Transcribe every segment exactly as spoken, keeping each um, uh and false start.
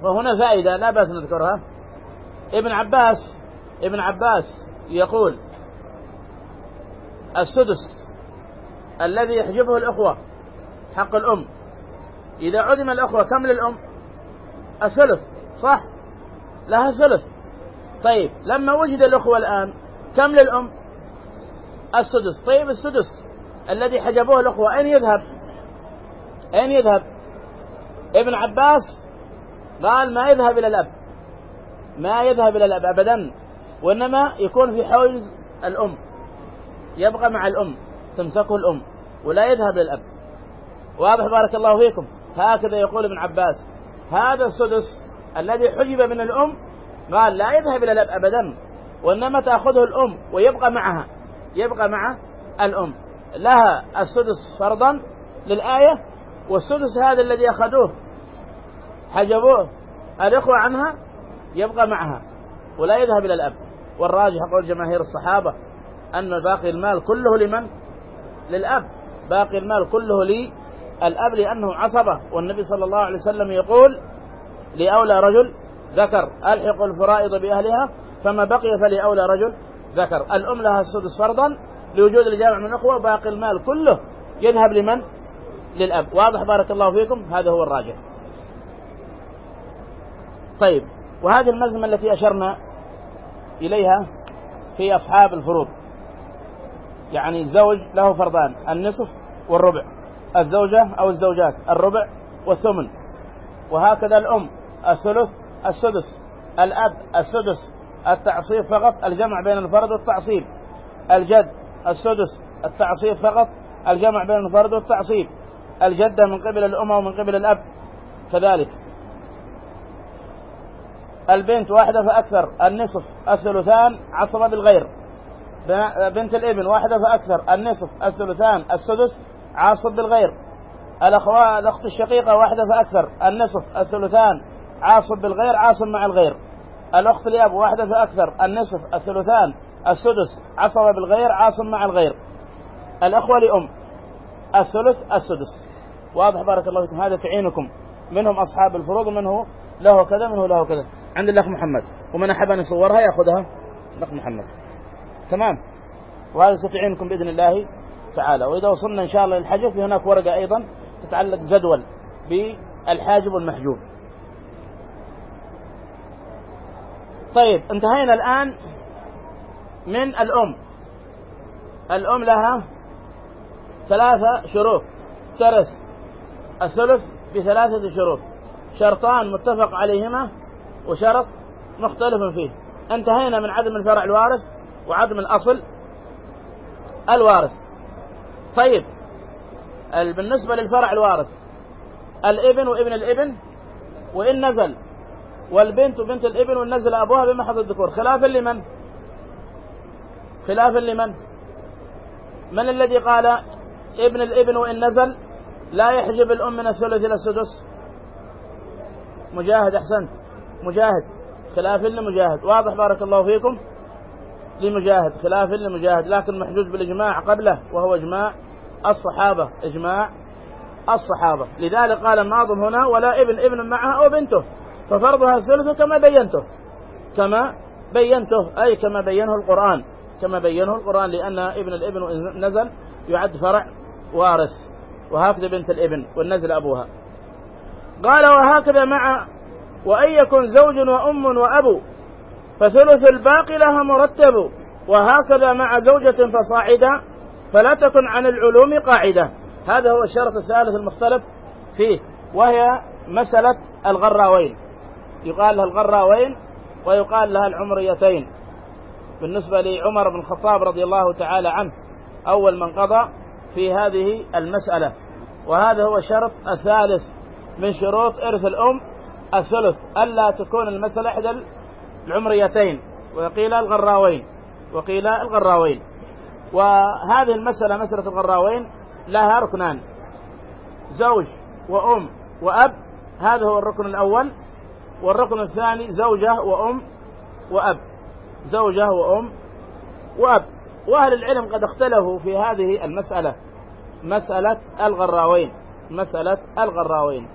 وهنا فائدة لا بأس نذكرها. ابن عباس ابن عباس يقول السدس الذي يحجبه الأخوة حق الأم، إذا عدم الأخوة كم للأم؟ الثلث، صح؟ لها ثلث. طيب لما وجد الأخوة الآن كم للأم؟ السدس. طيب السدس الذي حجبوه الأخوة أين يذهب؟ أين يذهب؟ ابن عباس قال ما يذهب إلى الأب، ما يذهب إلى الأب أبدا، وإنما يكون في حوز الأم، يبقى مع الأم، تمسكه الأم ولا يذهب للأب. واضح بارك الله فيكم؟ هكذا يقول ابن عباس. هذا السدس الذي حجب من الأم قال لا يذهب إلى الأب أبدا، وإنما تأخذه الأم ويبقى معها، يبقى مع الأم. لها السدس فرضا للآية، والسدس هذا الذي أخذوه حجبوه الإخوة عنها يبقى معها ولا يذهب إلى الأب. والراجح قول جماهير الصحابة أن باقي المال كله لمن؟ للأب، باقي المال كله للأب لأنه عصبة، والنبي صلى الله عليه وسلم يقول لأولى رجل ذكر ألحق الفرائض بأهلها فما بقي فلأولى رجل ذكر. الأم لها السدس فرضا لوجود الجامع من الأخوة، وباقي المال كله يذهب لمن؟ للأب. واضح بارك الله فيكم؟ هذا هو الراجح. طيب، وهذه الملزمة التي أشرنا إليها في أصحاب الفروض، يعني الزوج له فرضان النصف والربع، الزوجة أو الزوجات الربع والثمن، وهكذا الأم الثلث السدس، الأب السدس التعصيب فقط الجمع بين الفرد والتعصيب، الجد السدس التعصيب فقط الجمع بين الفرد والتعصيب، الجدة من قبل الأم ومن قبل الأب كذلك، البنت واحدة فأكثر النصف الثلثان عصبة بالغير، بنت الابن واحدة فأكثر النصف الثلثان السدس عاصب بالغير، الأخوات الأخت الشقيقة واحدة فأكثر النصف الثلثان عاصب بالغير عاصب مع الغير، الأخت الأب واحدة فأكثر النصف الثلثان السدس عصبة بالغير عاصب مع الغير، الأخوة لأم الثلث السدس. واضح بارك الله فيكم؟ هذا تعينكم، منهم أصحاب الفروض ومنه له كذا منه له كذا. عند الأخ محمد، ومن أحب أن يصورها يأخذها الأخ محمد. تمام، وهذا ستعينكم بإذن الله تعالى. وإذا وصلنا إن شاء الله للحجب في هناك ورقة أيضا تتعلق جدول بالحاجب والمحجوب. طيب، انتهينا الآن من الأم. الأم لها ثلاثة شروط، ترث الثلث بثلاثة شروط، شرطان متفق عليهما وشرط مختلف فيه. انتهينا من عدم الفرع الوارث وعدم الأصل الوارث. طيب، بالنسبة للفرع الوارث الابن وابن الابن وإن نزل، والبنت وبنت الابن وإن نزل أبوها بمحض الذكور، خلافا لمن؟ خلافا لمن؟ من الذي قال ابن الابن وإن نزل لا يحجب الأم من الثلث إلى السدس؟ مجاهد، أحسنت مجاهد، خلاف لمجاهد. واضح بارك الله فيكم؟ لمجاهد، خلاف لمجاهد، لكن محجوز بالإجماع قبله وهو إجماع الصحابة، إجماع الصحابة. لذلك قال الناظم هنا ولا ابن ابن معها أو بنته ففرضها الثلث كما بينته، كما بينته أي كما بينه القرآن، كما بينه القرآن، لأن ابن الابن نزل يعد فرع وارث، وهكذا بنت الابن والنزل أبوها. قال وهكذا مع وأن يكن زوج وأم وأب فثلث الباقي لها مرتب، وهكذا مع زوجة فصاعدا فلا تكن عن العلوم قاعدة. هذا هو الشرط الثالث المختلف فيه، وهي مسألة الغراوين، يقال لها الغراوين ويقال لها العمريتين. بالنسبة لعمر بن الخطاب رضي الله تعالى عنه أول من قضى في هذه المسألة، وهذا هو الشرط الثالث من شروط إرث الأم الثلث، ألا تكون المسألة إحدى العمريتين، وقيل الغراوين وقيل الغراوين. وهذه المسألة مسألة الغراوين لها ركنان، زوج وأم وأب، هذا هو الركن الأول، والركن الثاني زوجة وأم وأب، زوجة وأم وأب. وأهل العلم قد اختلفوا في هذه المسألة، مسألة الغراوين، مسألة الغراوين.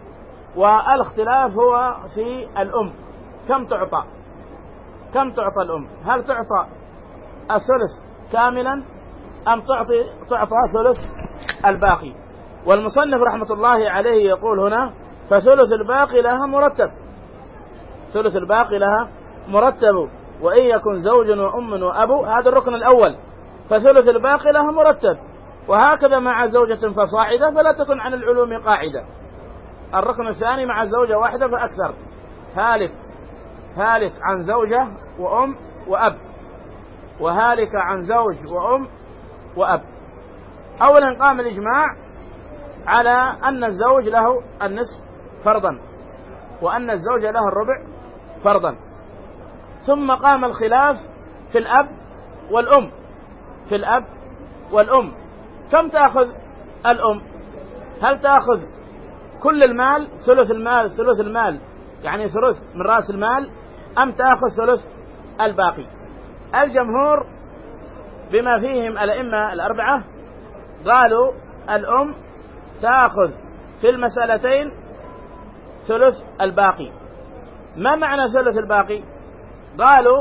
والاختلاف هو في الأم، كم تعطى كم تعطى الأم؟ هل تعطى الثلث كاملا أم تعطي تعطى ثلث الباقي؟ والمصنف رحمة الله عليه يقول هنا فثلث الباقي لها مرتب، ثلث الباقي لها مرتب، وإن يكن زوج وأم وأبو، هذا الركن الأول، فثلث الباقي لها مرتب. وهكذا مع زوجة فصاعدة فلا تكن عن العلوم قاعدة. الركن الثاني مع زوجة واحدة فأكثر، هالك هالك عن زوجة وأم وأب، وهالك عن زوج وأم وأب. أولا قام الإجماع على أن الزوج له النصف فرضا، وأن الزوجة له الربع فرضا. ثم قام الخلاف في الأب والأم، في الأب والأم كم تأخذ الأم؟ هل تأخذ كل المال ثلث المال ثلث المال يعني ثلث من رأس المال، أم تأخذ ثلث الباقي؟ الجمهور بما فيهم الأئمة الأربعة قالوا الأم تأخذ في المسألتين ثلث الباقي. ما معنى ثلث الباقي؟ قالوا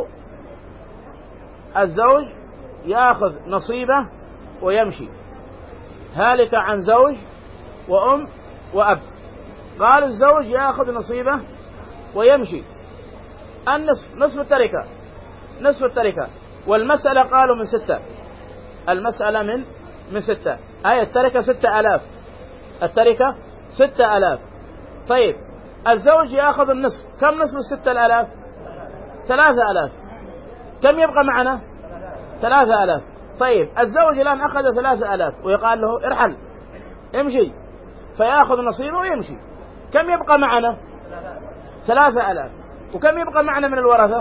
الزوج يأخذ نصيبه ويمشي، هالك عن زوج وأم وأب. قال الزوج يأخذ نصيبه ويمشي، النصف نصف التركة نصف التركة والمسألة قالوا من ستة، المسألة من من ستة، أي التركة ستة آلاف، التركة ستة آلاف. طيب الزوج يأخذ النصف، كم نصف الستة الآلاف؟ ثلاثة آلاف. كم يبقى معنا؟ ثلاثة آلاف. طيب الزوج الآن أخذ ثلاثة آلاف ويقال له ارحل امشي، فيأخذ نصيبه ويمشي، كم يبقى معنا؟ ثلاثة آلاف. وكم يبقى معنا من الورثة؟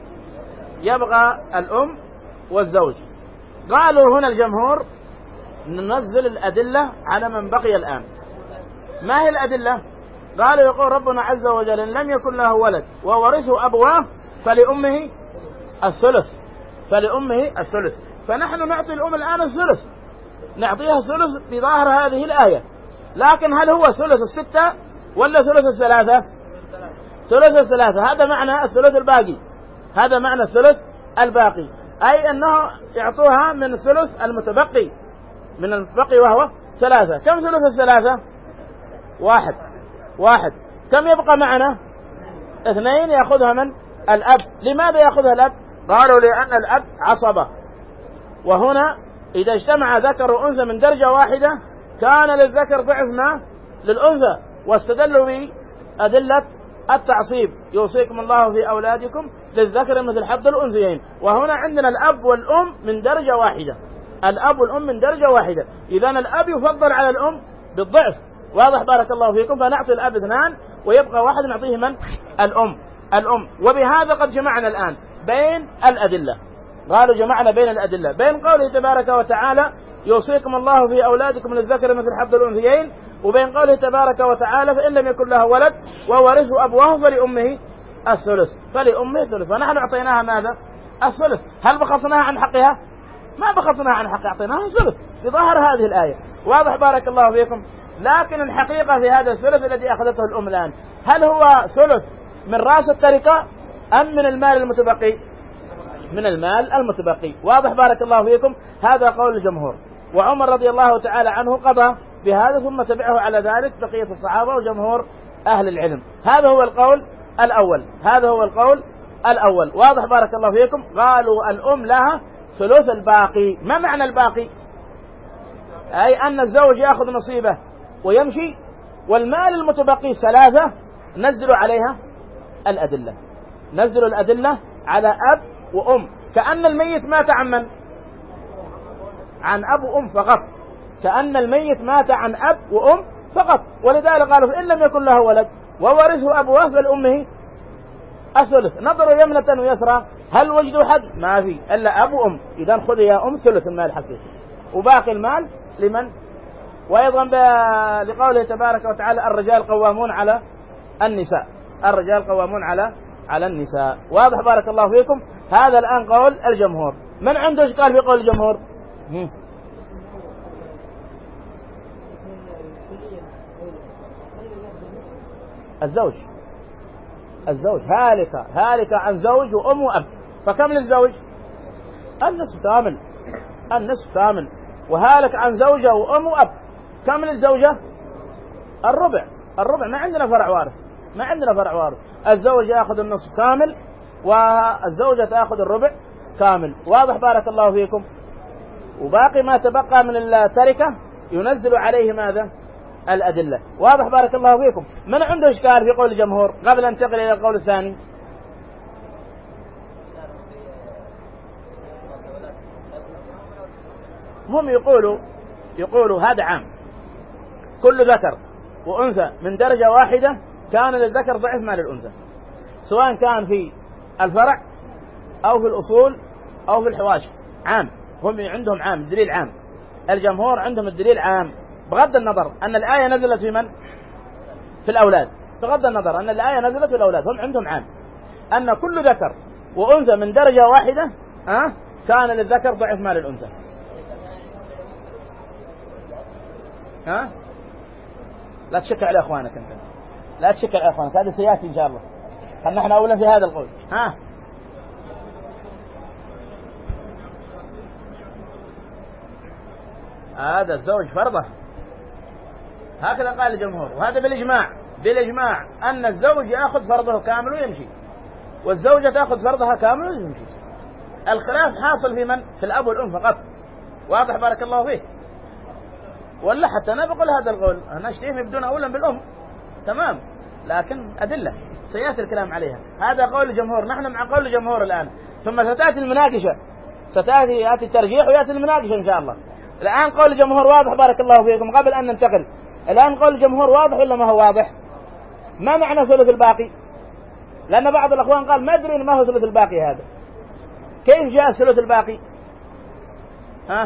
يبقى الأم والزوج. قالوا هنا الجمهور ننزل الأدلة على من بقي الآن. ما هي الأدلة؟ قالوا يقول ربنا عز وجل إن لم يكن له ولد وورثه أبواه فلأمه الثلث، فلأمه الثلث. فنحن نعطي الأم الآن الثلث، نعطيها الثلث بظاهر هذه الآية، لكن هل هو ثلث الستة ولا ثلث الثلاثة؟ ثلث الثلاثة. هذا معنى الثلث الباقي، هذا معنى الثلث الباقي، أي أنه يعطوها من الثلث المتبقي، من المتبقي وهو ثلاثة. كم ثلث الثلاثة؟ واحد واحد. كم يبقى معنا؟ اثنين يأخذها من الأب. لماذا يأخذها الأب؟ قالوا لأن الأب عصبة، وهنا إذا اجتمع ذكر وأنثى من درجة واحدة كان للذكر ضعف ما للأنثى، واستدلوا بأدلة التعصيب يوصيكم الله في أولادكم للذكر مثل حظ الأنثيين. وهنا عندنا الأب والأم من درجة واحدة، الأب والأم من درجة واحدة، إذن الأب يفضل على الأم بالضعف. واضح بارك الله فيكم؟ فنعطي الأب اثنان ويبقى واحد نعطيه من الأم الأم وبهذا قد جمعنا الآن بين الأدلة. قالوا جمعنا بين الأدلة بين قوله تبارك وتعالى يوصيكم الله في أولادكم للذكر مثل حظ الأنثيين، وبين قوله تبارك وتعالى فإن لم يكن له ولد وورثه أبواه فلأمه الثلث، فلأمه الثلث. فنحن أعطيناها ماذا؟ الثلث. هل بخصناها عن حقها؟ ما بخصناها عن حقها، أعطيناها الثلث بظاهر هذه الآية. واضح بارك الله فيكم؟ لكن الحقيقة في هذا الثلث الذي أخذته الأم الآن، هل هو ثلث من رأس التركة أم من المال المتبقي؟ من المال المتبقي. واضح بارك الله فيكم؟ هذا قول الجمهور، وعمر رضي الله تعالى عنه قضى بهذا ثم تبعه على ذلك بقية الصحابة وجمهور أهل العلم. هذا هو القول الأول، هذا هو القول الأول. واضح بارك الله فيكم؟ قالوا الأم لها ثلث الباقي. ما معنى الباقي؟ أي أن الزوج يأخذ نصيبه ويمشي، والمال المتبقي ثلاثة نزلوا عليها الأدلة، نزلوا الأدلة على أب وأم، كأن الميت مات عن من؟ عن أب وأم فقط، كأن الميت مات عن أب وأم فقط. ولذلك قالوا فإن لم يكن له ولد وورثه أبواه فلأمه الثلث. نظروا يمنة ويسرى هل وجدوا حد؟ ما في إلا أب وأم. إذن خذ يا أم ثلث المال حقيقي وباقي المال لمن؟ وأيضا لقوله تبارك وتعالى الرجال قوامون على النساء، الرجال قوامون على على النساء. واضح بارك الله فيكم؟ هذا الآن قول الجمهور. من عنده إشكال في قول الجمهور؟ الزوج الزوج هالك هالك عن زوج وأم وأب، فكم للزوج؟ النصف كامل، النصف كامل. وهالك عن زوجة وأم وأب، كم للزوجة؟ الربع، الربع. ما عندنا فرع وارث، ما عندنا فرع وارث. الزوج يأخذ النصف كامل والزوجة تأخذ الربع كامل. واضح بارك الله فيكم؟ وباقي ما تبقى من التركة ينزل عليه ماذا؟ الأدلة. واضح بارك الله فيكم؟ من عنده إشكال في قول الجمهور قبل أن ننتقل إلى القول الثاني؟ هم يقولوا يقولوا هذا عام، كل ذكر وأنثى من درجة واحدة كان للذكر ضعف ما للأنثى، سواء كان في الفرع أو في الأصول أو في الحواشي. عام، هم عندهم عام، الدليل عام. الجمهور عندهم الدليل عام، بغض النظر أن الآية نزلت في من؟ في الأولاد. بغض النظر أن الآية نزلت في الأولاد، هم عندهم عام أن كل ذكر وأنثى من درجة واحدة أه؟ كان للذكر ضعف ما للأنثى. ها؟ لا تشك على أخوانك أنت، لا تشك على أخوانك، هذا سيأتي إن شاء الله. هل نحن أولا في هذا القول؟ ها؟ هذا الزوج فرضه، هكذا قال الجمهور، وهذا بالإجماع، بالإجماع أن الزوج يأخذ فرضه كامل ويمشي، والزوجة تأخذ فرضها كامل ويمشي. الخلاف حاصل في من؟ في الأب والأم فقط. واضح بارك الله فيه؟ ولا حتى أنا بقول هذا القول أنا أشتيه بدون أولا بالأم، تمام، لكن أدلة سيأتي الكلام عليها. هذا قول الجمهور، نحن مع قول الجمهور الآن، ثم ستأتي المناقشة، ستأتي يأتي الترجيح ويأتي المناقشة إن شاء الله. الآن قول الجمهور واضح بارك الله فيكم قبل أن ننتقل. الآن قول الجمهور واضح ولا ما هو واضح؟ ما معنى ثلث الباقي؟ لأن بعض الأخوان قال ما أدري ما هو ثلث الباقي هذا، كيف جاء ثلث الباقي؟ ها؟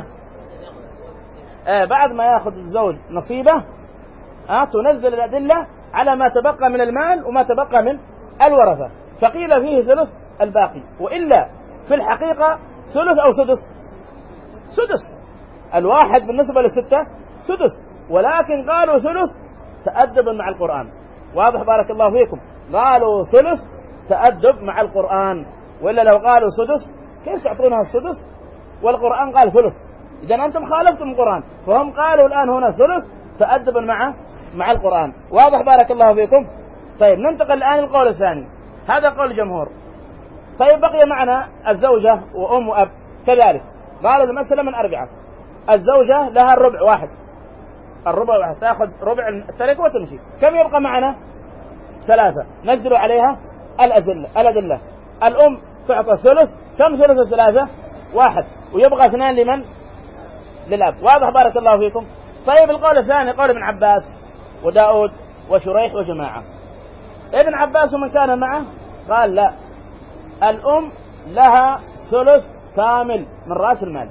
آه بعد ما يأخذ الزوج نصيبه آه تنزل الأدلة على ما تبقى من المال وما تبقى من الورثة، فقيل فيه ثلث الباقي، وإلا في الحقيقة ثلث أو سدس؟ سدس. الواحد بالنسبة للستة سدس، ولكن قالوا ثلث تأدبا مع القرآن. واضح بارك الله فيكم؟ قالوا ثلث تأدب مع القرآن، وإلا لو قالوا سدس كيف تعطونها السدس والقرآن قال ثلث؟ إذا أنتم خالفتم القرآن، فهم قالوا الآن هنا ثلث تأدبا مع مع القرآن. واضح بارك الله فيكم؟ طيب ننتقل الآن القول الثاني، هذا قول الجمهور. طيب بقي معنا الزوجة وأم وأب كذلك، قالوا المسألة من أربعة، الزوجة لها الربع واحد، الربع واحد تأخذ ربع التركة وتمشي. كم يبقى معنا؟ ثلاثة، نزلوا عليها الأدلة الأدلة. الأم تعطى ثلث، كم ثلث الثلاثة؟ واحد، ويبقى اثنان لمن؟ للأب. واضح بارك الله فيكم؟ طيب القول الثاني قول ابن عباس وداود وشريح وجماعة. ابن عباس ومن كان معه قال لا، الأم لها ثلث كامل من رأس المال،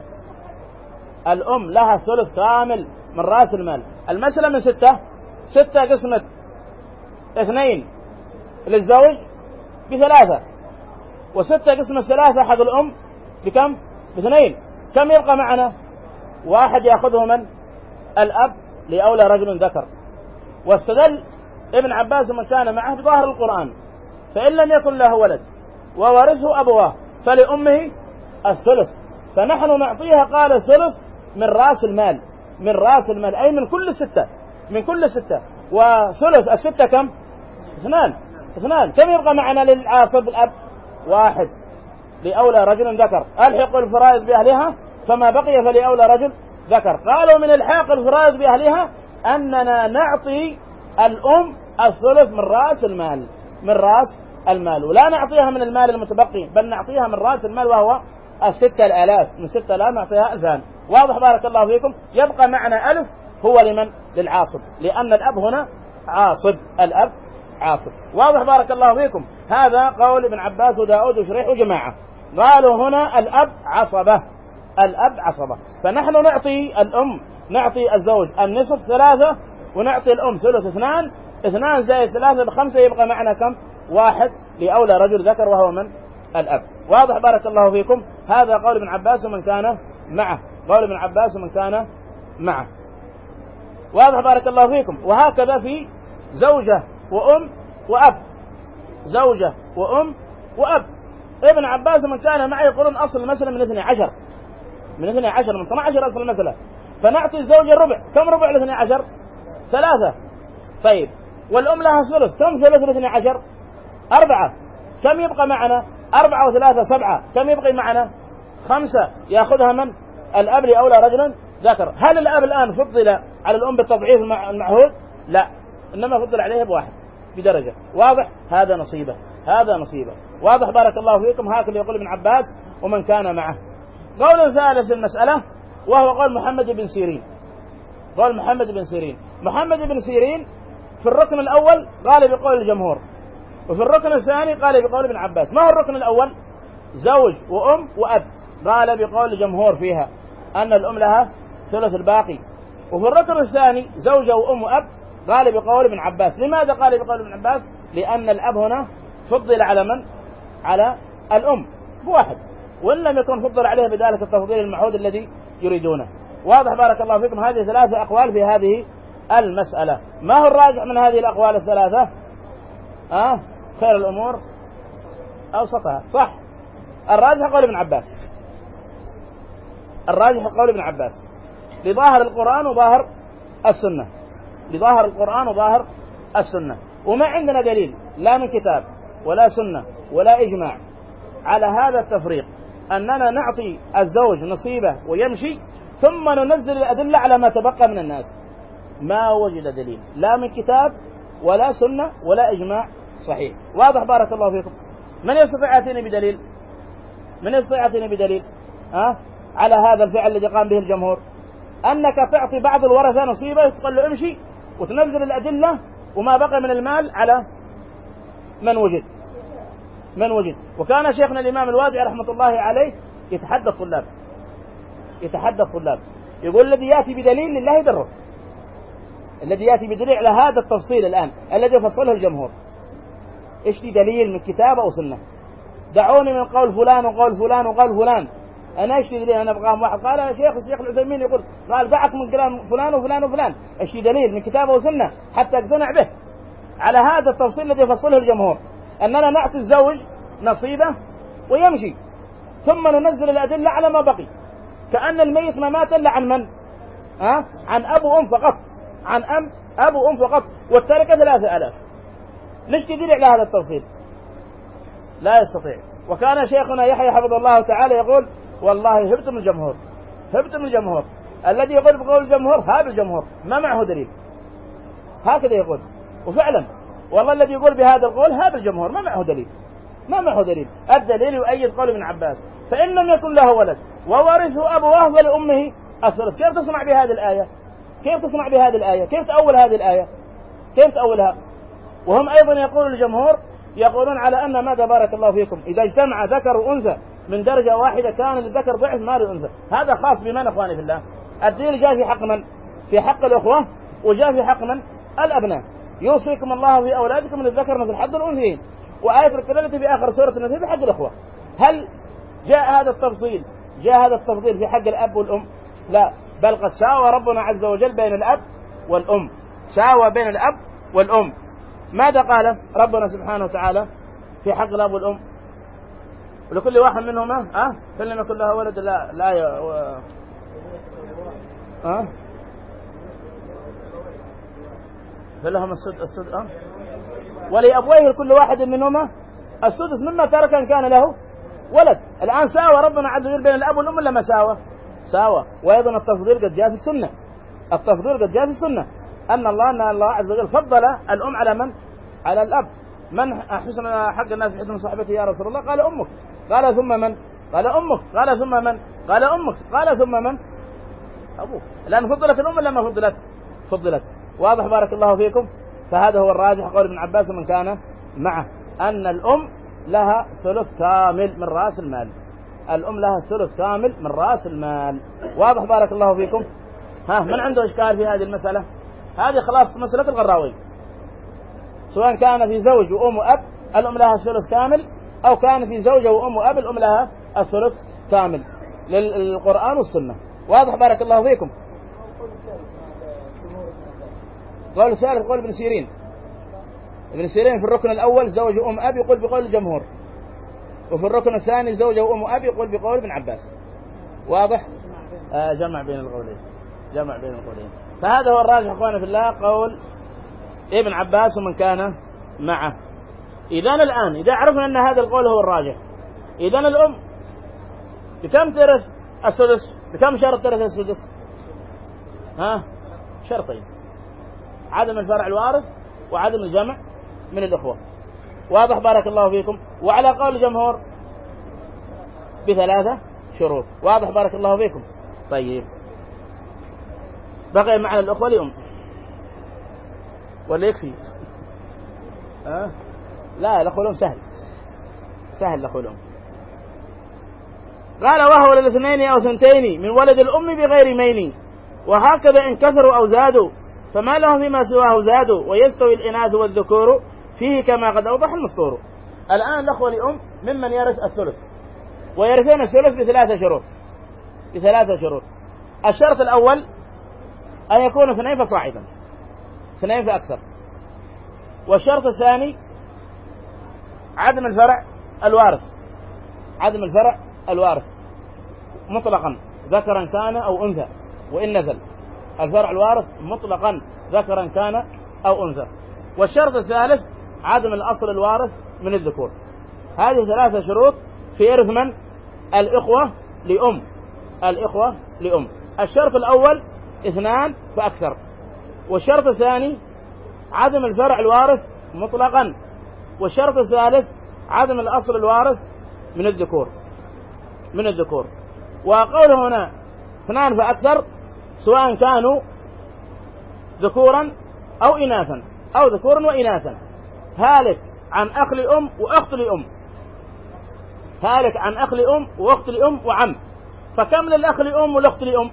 الأم لها ثلث كامل من رأس المال. المسألة من ستة، ستة قسمة اثنين للزوج بثلاثة، وستة قسمة ثلاثة حق الأم بكم؟ باثنين. كم يبقى معنا؟ واحد يأخذه من؟ الأب لأولى رجل ذكر. واستدل ابن عباس من كان معه بظاهر القرآن، فإن لم يكن له ولد وورثه أبواه فلأمه الثلث، فنحن نعطيها قال الثلث من رأس المال، من رأس المال أي من كل ستة، من كل ستة. وثلث الستة كم؟ اثنان، اثنان. كم يبقى معنا للعاصب الأب؟ واحد لأولى رجل ذكر. ألحق الفرائض بأهلها فما بقي فلأولى رجل ذكر. قالوا من الحاق الفرائض بأهلها أننا نعطي الأم الثلث من رأس المال، من رأس المال، ولا نعطيها من المال المتبقي، بل نعطيها من رأس المال وهو الستة الآلاف، من ستة آلاف نعطيها ألفان. واضح بارك الله فيكم؟ يبقى معنا ألف هو لمن؟ للعاصب، لأن الأب هنا عاصب، الأب عاصب. واضح بارك الله فيكم؟ هذا قول ابن عباس وداود وشريح وجماعة، قالوا هنا الأب عصبة، الأب عصبة. فنحن نعطي الأم، نعطي الزوج النصف ثلاثة، ونعطي الأم ثلث اثنان، اثنان زائد ثلاثة بخمسة، يبقى معنا كم؟ واحد لأولى رجل ذكر وهو من؟ الأب. واضح بارك الله فيكم؟ هذا قول ابن عباس ومن كان معه، قول ابن عباس ومن كان معه. واضح بارك الله فيكم؟ وهكذا في زوجة وأم وأب، زوجة وأم وأب. ابن عباس من كان معي يقولون أصل المسألة من اثني عشر، من اثني عشر من اثني عشر أصل المسألة، فنعطي الزوجة الربع. كم ربع الاثني عشر؟ ثلاثة. طيب والأم لها ثلث، كم ثلث الاثني عشر؟ أربعة. كم يبقى معنا؟ أربعة وثلاثة سبعة. كم يبقى معنا؟ خمسة. يأخذها من؟ الأب لأولى رجلا ذكر. هل الأب الآن فضل على الأم بالتضعيف المعهود؟ لا، إنما فضل عليها بواحد بدرجة. واضح؟ هذا نصيبه، هذا نصيبه. واضح بارك الله فيكم. هكذا يقول ابن عباس ومن كان معه. قول ثالث المسألة وهو قول محمد بن سيرين. قول محمد بن سيرين. محمد بن سيرين في الركن الأول قال بقول الجمهور، وفي الركن الثاني قال بقول ابن عباس. ما هو الركن الأول؟ زوج وأم وأب، قال بقول الجمهور فيها أن الأم لها ثلث الباقي. وفي الركن الثاني زوجة وأم وأب، قال بقول ابن عباس. لماذا قال بقول ابن عباس؟ لأن الأب هنا فضل على من؟ على الأم بواحد، وإن لم يكن فضل عليه بذلك التفضيل المعهود الذي يريدونه. واضح بارك الله فيكم. هذه ثلاثة أقوال في هذه المسألة. ما هو الراجح من هذه الأقوال الثلاثة؟ أه؟ خير الأمور أوسطها. صح، الراجح قول ابن عباس، الراجح قول ابن عباس لظاهر القرآن وظاهر السنة، لظاهر القرآن وظاهر السنة. وما عندنا دليل لا من كتاب ولا سنة ولا إجماع على هذا التفريق، أننا نعطي الزوج نصيبه ويمشي ثم ننزل الأدلة على ما تبقى من الناس. ما وجد دليل لا من كتاب ولا سنة ولا إجماع صحيح. واضح بارك الله فيكم. من يستطيع يأتيني بدليل؟ من يستطيع يأتيني بدليل أه؟ على هذا الفعل الذي قام به الجمهور، أنك تعطي بعض الورثة نصيبه تقول له امشي وتنزل الأدلة وما بقى من المال على من وجد، من وجد. وكان شيخنا الإمام الوادعي رحمة الله عليه يتحدى الطلاب، يتحدى الطلاب يقول الذي يأتي بدليل لله يدره، الذي يأتي بدليل على هذا التفصيل الآن الذي فصله الجمهور، إيش في دليل من كتاب أو سنة؟ دعوني من قول فلان وقول فلان وقول فلان، أنا إيش دليل؟ أنا أبغى واحد قال يا شيخ الشيخ العثيمين يقول قال دعك من كلام فلان وفلان وفلان، إيش في دليل من كتاب أو سنة حتى أقتنع به على هذا التفصيل الذي فصله الجمهور، أننا نعطي الزوج نصيبه ويمشي ثم ننزل الأدلة على ما بقي، كأن الميت ما مات إلا عن من؟ أه؟ عن أب وأم فقط، عن أم أب وأم فقط، والتركة ثلاثة آلاف. ليش تدل على هذا التفصيل؟ لا يستطيع. وكان شيخنا يحيى حفظه الله تعالى يقول والله هبت من الجمهور، هبت من الجمهور، الذي يقول بقول الجمهور هذا الجمهور ما معه دليل، هكذا يقول. وفعلا والله الذي يقول بهذا القول هذا الجمهور ما معه دليل، ما معه دليل. الدليل يؤيد قول ابن عباس فإن لم يكن له ولد وورثه أبواه فلأمه الثلث. كيف تصنع بهذه الآية؟ كيف تصنع بهذه الآية؟ كيف تأول هذه الآية؟ كيف تأولها؟ وهم أيضا يقول الجمهور يقولون على أن ماذا بارك الله فيكم إذا اجتمع ذكر وأنثى من درجة واحدة كان للذكر ضعف ما للأنثى. هذا خاص بمن أخواني في الله؟ الدليل جاء في حق من؟ في حق الأخوة، وجاء في حق من؟ الأبناء. يوصيكم الله في أولادكم من الذكر مثل حظ الأنثيين، وآية الكلالة في آخر سورة النساء في حق الأخوة. هل جاء هذا التفصيل جاء هذا التفضيل في حق الأب والأم؟ لا، بل قد ساوى ربنا عز وجل بين الأب والأم، ساوى بين الأب والأم. ماذا قال ربنا سبحانه وتعالى في حق الأب والأم؟ ولكل واحد منهما أه فلما يكن له ولد لا لا ي... و... أه فلهم السد السد أه ولأبويه لكل واحد منهما السدس مما ترك إن كان له ولد. الآن ساوى ربنا عز وجل بين الأب والأم ولا ما ساوى؟ ساوى. وأيضا التفضيل قد جاء في السنة، التفضيل قد جاء في السنة أن الله أن الله عز وجل فضل الأم على من؟ على الأب. من حسن حق الناس في حسن صحبته يا رسول الله؟ قال أمك. قال ثم من؟ قال أمك. قال ثم من؟ قال أمك. قال ثم من؟ أبوك. الآن فضلت الأم ولا ما فضلت؟ فضلت. واضح بارك الله فيكم. فهذا هو الراجح قول ابن عباس ومن كان معه، أن الأم لها ثلث كامل من رأس المال، الأم لها ثلث كامل من رأس المال. واضح بارك الله فيكم. ها من عنده إشكال في هذه المسألة؟ هذه خلاص مسألة الغراوي، سواء كان في زوج وأم وأب الأم لها ثلث كامل، أو كان في زوجة وأم وأب الأم لها الثلث كامل للقرآن والسنة. واضح بارك الله فيكم. قول الثالث قول ابن سيرين، ابن سيرين في الركن الأول زوج أم أب يقول بقول الجمهور، وفي الركن الثاني زوج أم أب يقول بقول ابن عباس. واضح؟ آه جمع بين القولين، جمع بين القولين. فهذا هو الراجح أخوانا في الله، قول ابن عباس ومن كان معه. إذن الآن إذا عرفنا أن هذا القول هو الراجح، إذن الأم بكم ترث السدس؟ بكم شرط ترث السدس؟ ها؟ شرطين: عدم الفرع الوارث وعدم الجمع من الأخوة. واضح بارك الله فيكم؟ وعلى قول الجمهور بثلاثة شروط. واضح بارك الله فيكم؟ طيب، بقي معنا الأخوة لأم ولا يكفي؟ أه؟ لا، الأخوة لأم سهل سهل الأخوة لأم. قال: وهو للاثنين أو ثنتين من ولد الأم بغير مين، وهكذا إن كثروا أو زادوا فما لهم فيما سواه زادوا، ويستوي الإناث والذكور فيه كما قد أوضح المسطور. الآن الأخوة لأم ممن يرث الثلث، ويرثون الثلث بثلاثة شروط بثلاثة شروط. الشرط الأول أن يكون اثنين فصاعدا، اثنين فأكثر. والشرط الثاني عدم الفرع الوارث، عدم الفرع الوارث مطلقا ذكرا كان أو أنثى وإن نزل، الفرع الوارث مطلقا ذكرا كان أو أنثى. والشرط الثالث عدم الأصل الوارث من الذكور. هذه ثلاثة شروط في إرث من؟ الإخوة لأم، الإخوة لأم. الشرط الأول اثنان فأكثر، والشرط الثاني عدم الفرع الوارث مطلقا، والشرط الثالث عدم الأصل الوارث من الذكور من الذكور. وقول هنا اثنان فأكثر سواء كانوا ذكورا أو إناثا أو ذكورا وإناثا. هالك عن أخ لأم وأخت لأم، هالك عن أخ لأم وأخت لأم وعم. فكم للأخ لأم والأخت لأم؟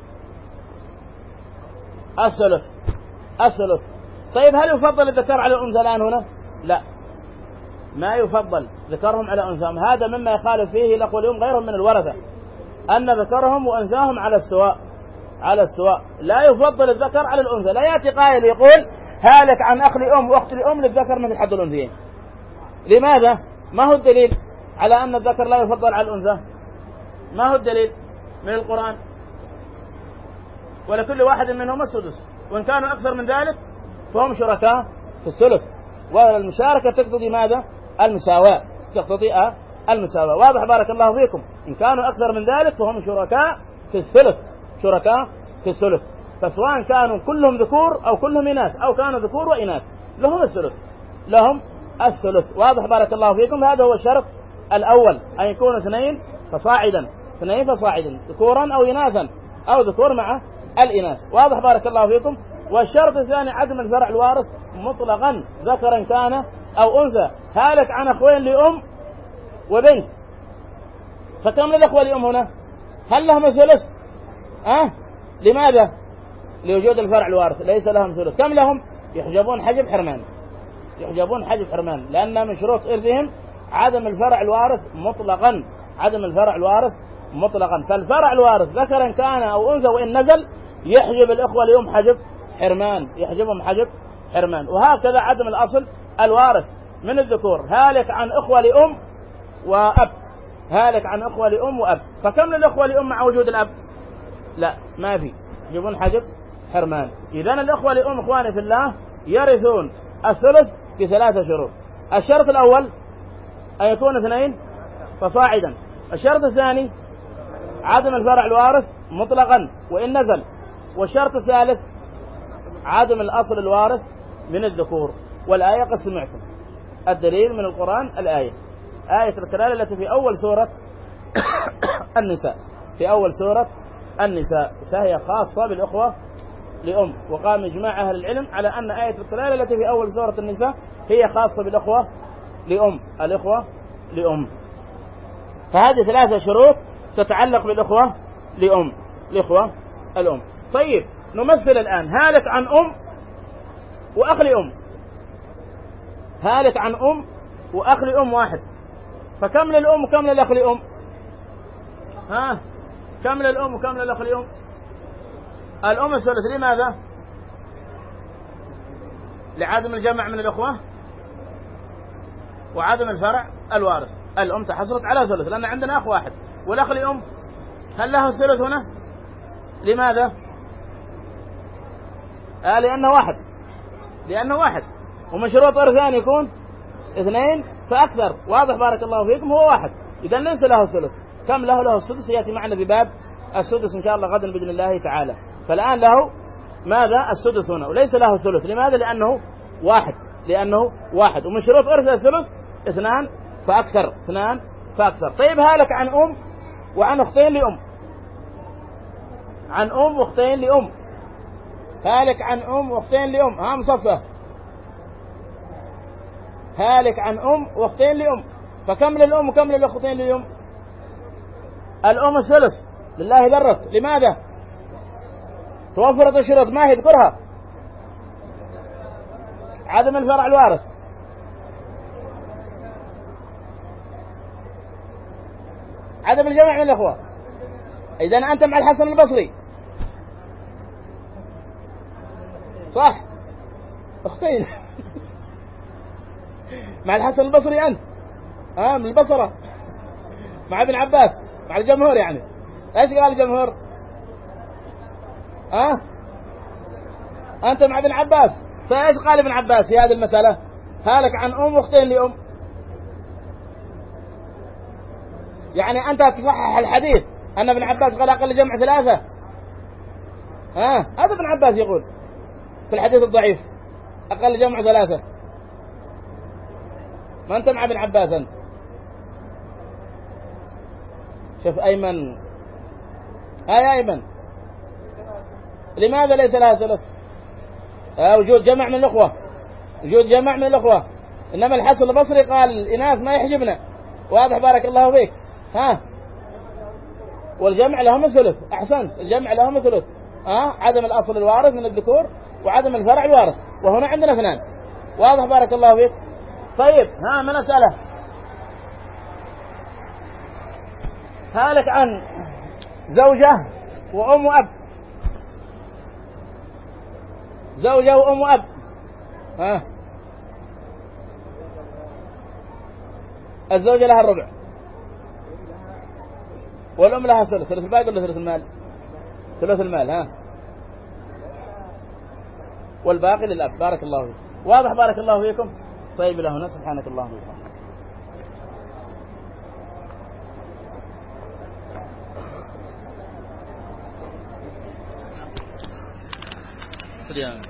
الثلث الثلث. طيب، هل يفضل الذكر على الأنثى الآن هنا؟ لا، ما يفضل ذكرهم على أنثاهم. هذا مما يخالف فيه الأخوة لأم غيرهم من الورثة، أن ذكرهم وأنثاهم على السواء على السواء لا يفضل الذكر على الأنثى. لا يأتي قائل يقول هالك عن أخ لأم وأخت لأم للذكر مثل حظ الأنثيين. لماذا؟ ما هو الدليل على أن الذكر لا يفضل على الأنثى؟ ما هو الدليل من القرآن؟ ولكل واحد منهم السدس، وإن كانوا أكثر من ذلك فهم شركاء في الثلث. والمشاركة تقتضي ماذا؟ المساواة، تقتضي المساواة. واضح بارك الله فيكم؟ إن كانوا أكثر من ذلك فهم شركاء في الثلث، شركاء في الثلث. فسواء كانوا كلهم ذكور أو كلهم إناث أو كانوا ذكور وإناث لهم الثلث، لهم الثلث. واضح بارك الله فيكم؟ هذا هو الشرط الأول، أن يكون اثنين فصاعدا، اثنين فصاعدا ذكورا أو إناثا أو ذكور مع الإناث. واضح بارك الله فيكم؟ والشرط الثاني عدم الفرع الوارث مطلقا ذكرا كان أو أنثى. هالك عن أخوين لأم وبنت، فكم للأخوة لأم هنا؟ هل لهم الثلث؟ أه؟ لماذا؟ لوجود الفرع الوارث، ليس لهم ثلث. كم لهم؟ يحجبون حجب حرمان، يحجبون حجب حرمان، لأن من شروط إرثهم عدم الفرع الوارث مطلقا، عدم الفرع الوارث مطلقا. فالفرع الوارث ذكرا كان أو أنثى وإن نزل يحجب الأخوة لأم حجب حرمان، يحجبهم حجب حرمان. وهكذا عدم الأصل الوارث من الذكور، هالك عن أخوة لأم وأب، هالك عن أخوة لأم وأب. فكم للأخوة لأم مع وجود الأب؟ لا، ما في، يجيبون حجب حرمان. إذن الأخوة لأم إخواني في الله يرثون الثلث بثلاثة شروط. الشرط الأول أن يكون اثنين فصاعدا. الشرط الثاني عدم الفرع الوارث مطلقا وإن نزل. والشرط الثالث عدم الأصل الوارث من الذكور. والآية قد سمعتم الدليل من القرآن، الآية آية الكلالة التي في أول سورة النساء، في أول سورة النساء، فهي خاصة بالأخوة لأم. وقام إجماع أهل العلم على أن آية الكلالة التي في أول سورة النساء هي خاصة بالأخوة لأم، الأخوة لأم. فهذه ثلاثة شروط تتعلق بالأخوة لأم، الأخوة الأم. طيب، نمثل الآن هالك عن أم وأخ لأم، هالك عن أم وأخ لأم واحد. فكم للأم وكم للأخ لأم؟ ها، كم للأم وكم للأخ لأم؟ الأم الثلث. لماذا؟ لعدم الجمع من الأخوة وعدم الفرع الوارث. الأم تحصلت على ثلث لأن عندنا أخ واحد، والأخ لأم هل له الثلث هنا؟ لماذا؟ آه لأنه واحد، لأنه واحد، ومشروط إرثان يكون اثنين فأكثر. واضح بارك الله فيكم؟ هو واحد، إذا ليس له الثلث. كم له؟ له السدس، يأتي معنا بباب السدس إن شاء الله غدا بإذن الله تعالى. فالآن له ماذا؟ السدس هنا، وليس له ثلث. لماذا؟ لأنه واحد، لأنه واحد، ومن شروط إرث الثلث اثنان فأكثر، اثنان فأكثر. طيب هالك عن أم وعن أختين لأم، عن أم وأختين لأم، هالك عن أم وأختين لأم، ها مصفى، هالك عن أم وأختين لأم، فكم للأم وكم للأختين لأم؟ الأم الثلث لله ذرك. لماذا؟ توفرت الشروط، ما هي؟ اذكرها. عدم الفرع الوارث، عدم الجمع من الأخوة. إذا أنت مع الحسن البصري صح؟ أختين مع الحسن البصري أنت، ها من البصرة، مع ابن عباس، مع الجمهور. يعني ايش قال الجمهور؟ ها أه؟ أنت مع ابن عباس، فايش قال ابن عباس في هذه المسألة؟ هالك عن أم واختين لأم. يعني أنت تصحح الحديث أن ابن عباس قال أقل جمع ثلاثة، ها أه؟ هذا ابن عباس يقول في الحديث الضعيف أقل جمع ثلاثة. ما أنت مع ابن عباس أنت. شوف أيمن، هاي أيمن، لماذا ليس لها ثلث؟ آه وجود جمع من الأخوة، وجود جمع من الأخوة. إنما الحسن البصري قال الإناث ما يحجبنا. واضح بارك الله فيك؟ ها والجمع لهم الثلث. أحسنت، الجمع لهم الثلث. ها عدم الأصل الوارث من الذكور وعدم الفرع الوارث، وهنا عندنا اثنان. واضح بارك الله فيك؟ طيب ها من أسأله، هالك عن زوجة وأم وأب، زوجة وأم وأب، ها الزوجة لها الربع والأم لها ثلث. ثلث الباقي ولا ثلث المال؟ ثلث المال. ها والباقي للأب. بارك الله فيك. واضح بارك الله فيكم؟ طيب إلى هنا، سبحانك اللهم وبحمدك.